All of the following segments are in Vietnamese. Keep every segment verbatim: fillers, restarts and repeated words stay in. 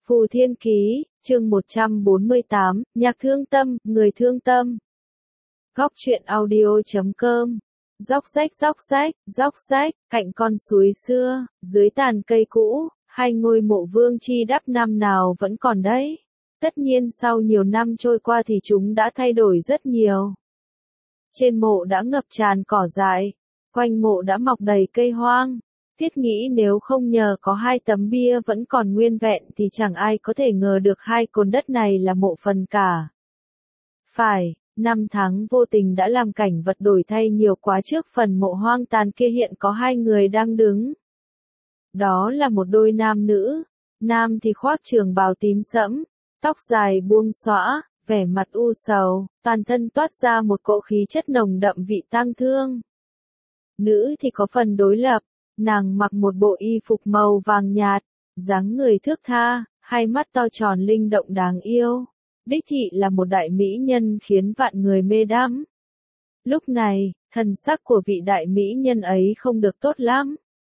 Phù Thiên Ký, chương một trăm bốn mươi tám, nhạc thương tâm, người thương tâm. Góc truyện audio chấm com. Dốc rách dốc rách, dốc rách, cạnh con suối xưa, dưới tàn cây cũ, hai ngôi mộ vương chi đắp năm nào vẫn còn đấy. Tất nhiên sau nhiều năm trôi qua thì chúng đã thay đổi rất nhiều. Trên mộ đã ngập tràn cỏ dại, quanh mộ đã mọc đầy cây hoang. Thiết nghĩ nếu không nhờ có hai tấm bia vẫn còn nguyên vẹn thì chẳng ai có thể ngờ được hai cồn đất này là mộ phần cả. Phải, năm tháng vô tình đã làm cảnh vật đổi thay nhiều quá. Trước phần mộ hoang tàn kia hiện có hai người đang đứng. Đó là một đôi nam nữ, nam thì khoác trường bào tím sẫm, tóc dài buông xõa, vẻ mặt u sầu, toàn thân toát ra một cỗ khí chất nồng đậm vị tang thương. Nữ thì có phần đối lập. Nàng mặc một bộ y phục màu vàng nhạt, dáng người thước tha, hai mắt to tròn linh động đáng yêu. Đích thị là một đại mỹ nhân khiến vạn người mê đắm. Lúc này, thần sắc của vị đại mỹ nhân ấy không được tốt lắm.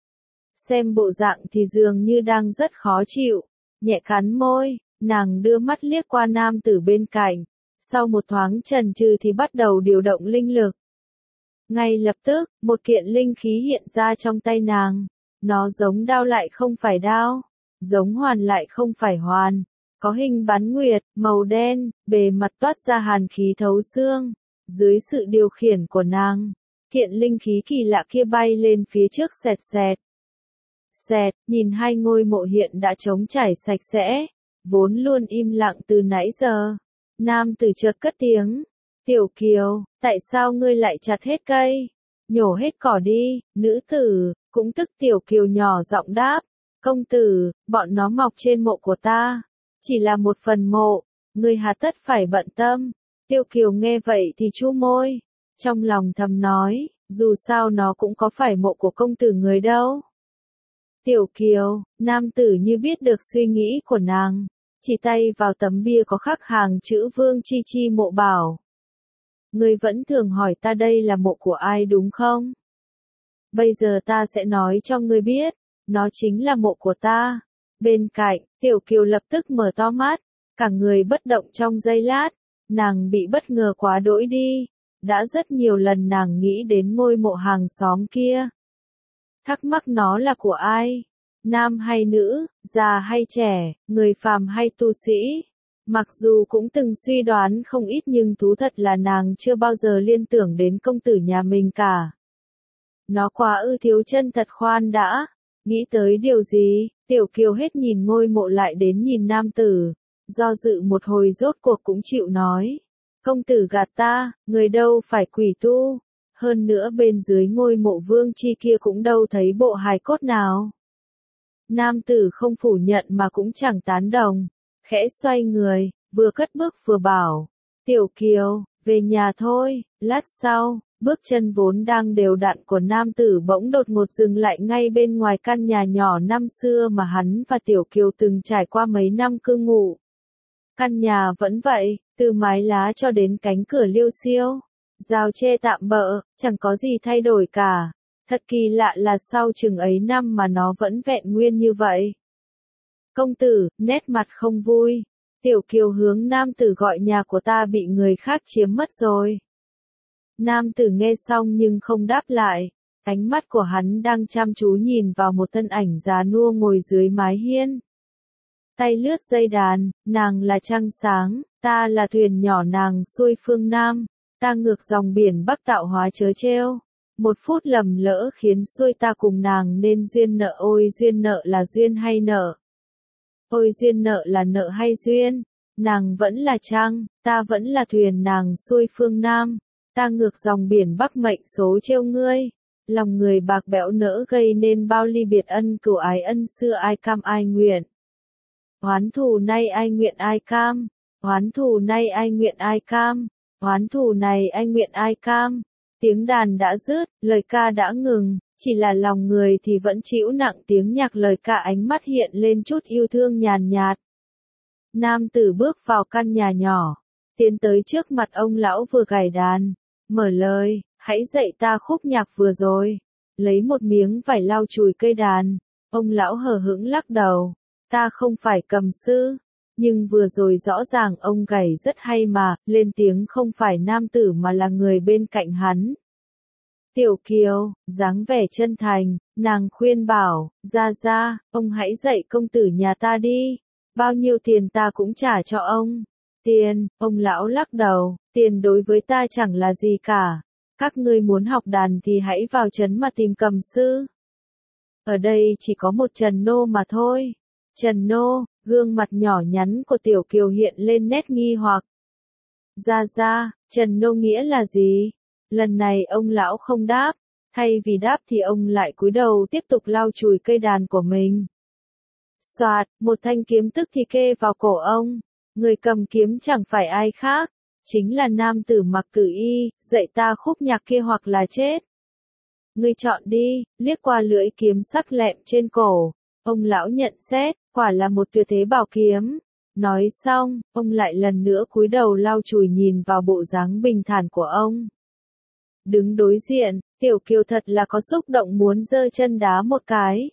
Xem bộ dạng thì dường như đang rất khó chịu, nhẹ cắn môi, nàng đưa mắt liếc qua nam tử bên cạnh. Sau một thoáng chần chừ thì bắt đầu điều động linh lực. Ngay lập tức, một kiện linh khí hiện ra trong tay nàng. Nó giống đao lại không phải đao, giống hoàn lại không phải hoàn. Có hình bán nguyệt, màu đen, bề mặt toát ra hàn khí thấu xương. Dưới sự điều khiển của nàng, kiện linh khí kỳ lạ kia bay lên phía trước xẹt xẹt. Xẹt, nhìn hai ngôi mộ hiện đã trống trải sạch sẽ, vốn luôn im lặng từ nãy giờ. Nam tử chợt cất tiếng. Tiểu Kiều, tại sao ngươi lại chặt hết cây? Nhổ hết cỏ đi, nữ tử, cũng tức Tiểu Kiều nhỏ giọng đáp. Công tử, bọn nó mọc trên mộ của ta. Chỉ là một phần mộ, ngươi hà tất phải bận tâm. Tiểu Kiều nghe vậy thì chu môi. Trong lòng thầm nói, dù sao nó cũng có phải mộ của công tử người đâu. Tiểu Kiều, nam tử như biết được suy nghĩ của nàng. Chỉ tay vào tấm bia có khắc hàng chữ Vương Chi Chi mộ bảo. Ngươi vẫn thường hỏi ta đây là mộ của ai đúng không? Bây giờ ta sẽ nói cho ngươi biết, nó chính là mộ của ta. Bên cạnh, Tiểu Kiều lập tức mở to mắt, cả người bất động trong giây lát, nàng bị bất ngờ quá đỗi đi. Đã rất nhiều lần nàng nghĩ đến ngôi mộ hàng xóm kia. Thắc mắc nó là của ai? Nam hay nữ, già hay trẻ, người phàm hay tu sĩ? Mặc dù cũng từng suy đoán không ít nhưng thú thật là nàng chưa bao giờ liên tưởng đến công tử nhà mình cả. Nó quá ư thiếu chân thật. Khoan đã, nghĩ tới điều gì? Tiểu Kiều hết nhìn ngôi mộ lại đến nhìn nam tử, do dự một hồi rốt cuộc cũng chịu nói. Công tử gạt ta, người đâu phải quỷ tu, hơn nữa bên dưới ngôi mộ vương chi kia cũng đâu thấy bộ hài cốt nào. Nam tử không phủ nhận mà cũng chẳng tán đồng. Khẽ xoay người, vừa cất bước vừa bảo. Tiểu Kiều, về nhà thôi. Lát sau, bước chân vốn đang đều đặn của nam tử bỗng đột ngột dừng lại ngay bên ngoài căn nhà nhỏ năm xưa mà hắn và Tiểu Kiều từng trải qua mấy năm cư ngụ. Căn nhà vẫn vậy, từ mái lá cho đến cánh cửa liêu xiêu. Rào tre tạm bợ, chẳng có gì thay đổi cả. Thật kỳ lạ là sau chừng ấy năm mà nó vẫn vẹn nguyên như vậy. Công tử, nét mặt không vui. Tiểu Kiều hướng nam tử gọi nhà của ta bị người khác chiếm mất rồi. Nam tử nghe xong nhưng không đáp lại. Ánh mắt của hắn đang chăm chú nhìn vào một thân ảnh già nua ngồi dưới mái hiên. Tay lướt dây đàn, nàng là trăng sáng, ta là thuyền nhỏ nàng xuôi phương Nam. Ta ngược dòng biển Bắc tạo hóa chớ trêu. Một phút lầm lỡ khiến xuôi ta cùng nàng nên duyên nợ. Ôi duyên nợ là duyên hay nợ? Ôi duyên nợ là nợ hay duyên? Nàng vẫn là trăng, ta vẫn là thuyền nàng xuôi phương Nam. Ta ngược dòng biển Bắc mệnh số trêu ngươi. Lòng người bạc bẽo nỡ gây nên bao ly biệt ân cửu ái ân xưa ai cam ai nguyện. Oán thù nay ai nguyện ai cam. Oán thù nay ai nguyện ai cam. Oán thù này ai nguyện ai cam. Tiếng đàn đã dứt, lời ca đã ngừng. Chỉ là lòng người thì vẫn chịu nặng tiếng nhạc lời ca. Ánh mắt hiện lên chút yêu thương nhàn nhạt. Nam tử bước vào căn nhà nhỏ, tiến tới trước mặt ông lão vừa gảy đàn, mở lời, hãy dạy ta khúc nhạc vừa rồi. Lấy một miếng vải lau chùi cây đàn, ông lão hờ hững lắc đầu, ta không phải cầm sư. Nhưng vừa rồi rõ ràng ông gầy rất hay mà, lên tiếng không phải nam tử mà là người bên cạnh hắn. Tiểu Kiều, dáng vẻ chân thành, nàng khuyên bảo, ra ra, ông hãy dạy công tử nhà ta đi. Bao nhiêu tiền ta cũng trả cho ông. Tiền, ông lão lắc đầu, tiền đối với ta chẳng là gì cả. Các ngươi muốn học đàn thì hãy vào trấn mà tìm cầm sư. Ở đây chỉ có một Trần Nô mà thôi. Trần Nô, gương mặt nhỏ nhắn của Tiểu Kiều hiện lên nét nghi hoặc. Ra ra, Trần Nô nghĩa là gì? Lần này ông lão không đáp, thay vì đáp thì ông lại cúi đầu tiếp tục lau chùi cây đàn của mình. Soạt, một thanh kiếm tức thì kê vào cổ ông. Người cầm kiếm chẳng phải ai khác, chính là nam tử mặc tử y, dạy ta khúc nhạc kia hoặc là chết. Ngươi chọn đi, liếc qua lưỡi kiếm sắc lẹm trên cổ, ông lão nhận xét, quả là một tuyệt thế bảo kiếm. Nói xong, ông lại lần nữa cúi đầu lau chùi nhìn vào bộ dáng bình thản của ông. Đứng đối diện, Tiểu Kiều thật là có xúc động muốn giơ chân đá một cái.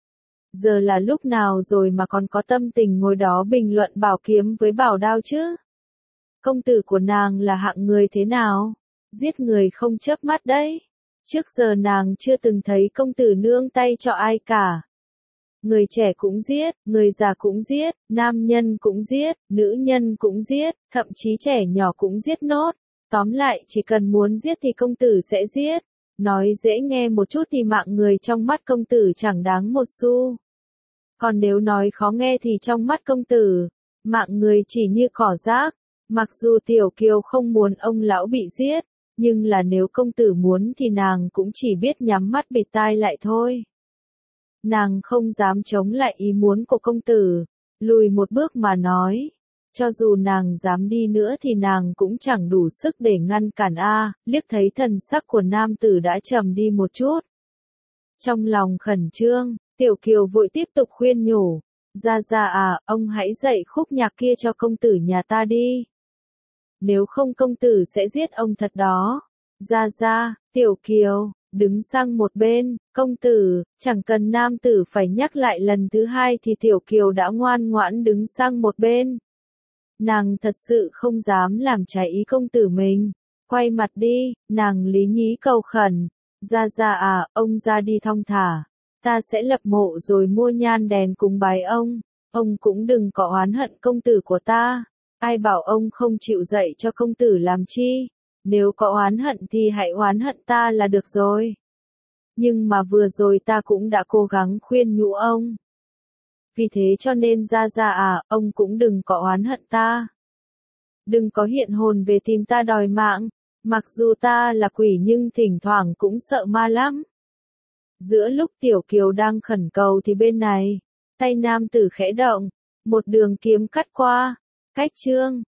Giờ là lúc nào rồi mà còn có tâm tình ngồi đó bình luận bảo kiếm với bảo đao chứ? Công tử của nàng là hạng người thế nào? Giết người không chớp mắt đấy. Trước giờ nàng chưa từng thấy công tử nương tay cho ai cả. Người trẻ cũng giết, người già cũng giết, nam nhân cũng giết, nữ nhân cũng giết, thậm chí trẻ nhỏ cũng giết nốt. Tóm lại chỉ cần muốn giết thì công tử sẽ giết. Nói dễ nghe một chút thì mạng người trong mắt công tử chẳng đáng một xu. Còn nếu nói khó nghe thì trong mắt công tử, mạng người chỉ như cỏ rác. Mặc dù Tiểu Kiều không muốn ông lão bị giết, nhưng là nếu công tử muốn thì nàng cũng chỉ biết nhắm mắt bịt tai lại thôi. Nàng không dám chống lại ý muốn của công tử, lùi một bước mà nói. Cho dù nàng dám đi nữa thì nàng cũng chẳng đủ sức để ngăn cản a. Liếc thấy thần sắc của nam tử đã trầm đi một chút. Trong lòng khẩn trương, Tiểu Kiều vội tiếp tục khuyên nhủ. Ra ra à, ông hãy dạy khúc nhạc kia cho công tử nhà ta đi. Nếu không công tử sẽ giết ông thật đó. Ra ra, Tiểu Kiều, đứng sang một bên, công tử, chẳng cần nam tử phải nhắc lại lần thứ hai thì Tiểu Kiều đã ngoan ngoãn đứng sang một bên. Nàng thật sự không dám làm trái ý công tử mình. Quay mặt đi, nàng lý nhí cầu khẩn. Ra ra à, ông ra đi thong thả. Ta sẽ lập mộ rồi mua nhan đèn cúng bái ông. Ông cũng đừng có oán hận công tử của ta. Ai bảo ông không chịu dạy cho công tử làm chi? Nếu có oán hận thì hãy oán hận ta là được rồi. Nhưng mà vừa rồi ta cũng đã cố gắng khuyên nhủ ông. Vì thế cho nên ra ra à, ông cũng đừng có oán hận ta. Đừng có hiện hồn về tìm ta đòi mạng. Mặc dù ta là quỷ nhưng thỉnh thoảng cũng sợ ma lắm. Giữa lúc Tiểu Kiều đang khẩn cầu thì bên này, tay nam tử khẽ động, một đường kiếm cắt qua. Cách chương